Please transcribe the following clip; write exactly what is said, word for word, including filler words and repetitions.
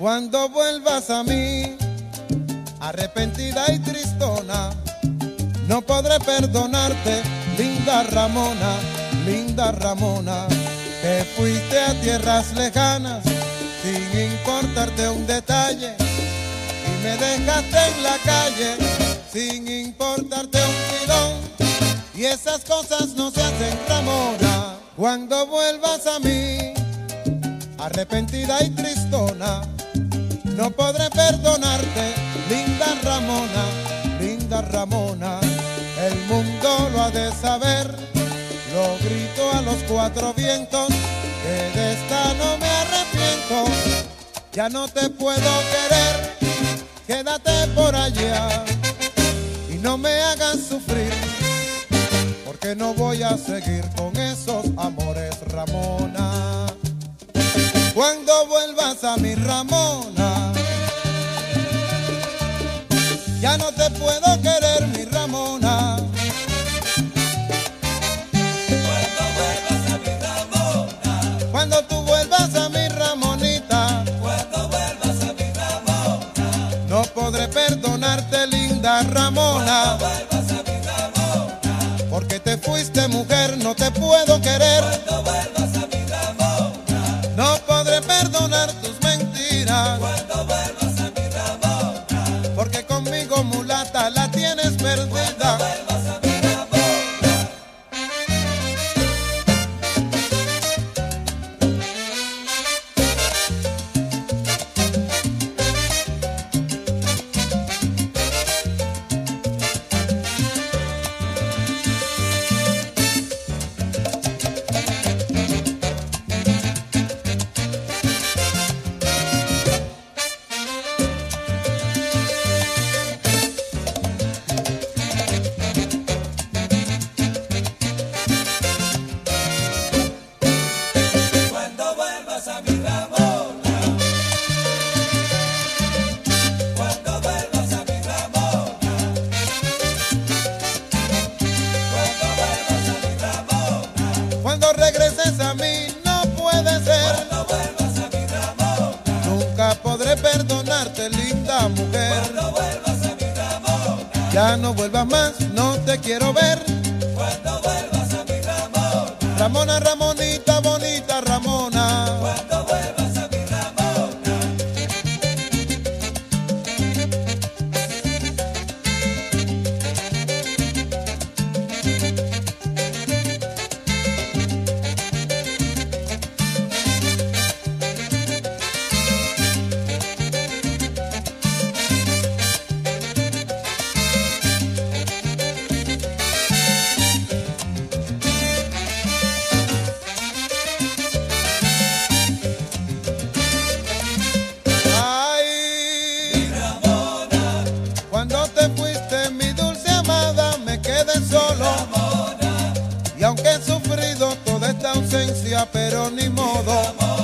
Cuando vuelvas a mí, arrepentida y tristona, no podré perdonarte, linda Ramona, linda Ramona. Te fuiste a tierras lejanas sin importarte un detalle y me dejaste en la calle sin importarte un pilón. Y esas cosas no se hacen, Ramona. Cuando vuelvas a mí, arrepentida y tristona, no podré perdonarte, linda Ramona, linda Ramona. El mundo lo ha de saber, lo grito a los cuatro vientos, que de esta no me arrepiento. Ya no te puedo querer, quédate por allá y no me hagas sufrir, porque no voy a seguir con esos amores, Ramona. Cuando vuelvas a mi Ramona, ya no te puedo querer, mi Ramona. Cuando vuelvas a mi Ramona, Cuando tú vuelvas a mi Ramonita, cuando vuelvas a mi Ramona, no podré perdonarte, linda Ramona. cuando vuelvas a mi Ramona, Porque te fuiste, mujer, no te puedo querer. cuando vuelvas a mi Ramona, No podré perdonar tus mentiras, cuando vuelvas a mi Ramona, porque conmigo, mulata, la tienes perdida. vuelvas a mi Ramona. Cuando vuelvas a mi Ramona, cuando vuelvas a mi Ramona, cuando vuelvas a mi Ramona, Cuando regreses a mí, no puede ser. cuando vuelvas a mi Ramona, Nunca podré perdonarte, linda mujer. cuando vuelvas a mi Ramona, Ya no vuelvas más, no te quiero ver. cuando vuelvas a mi Ramona, Ramona, Ramonita, bonita Ramona. cuando vuelvas a mi Ramona. Ay, cuando te fuiste, mi dulce amada, me quedé solo. Y aunque he sufrido toda esta ausencia, pero ni modo.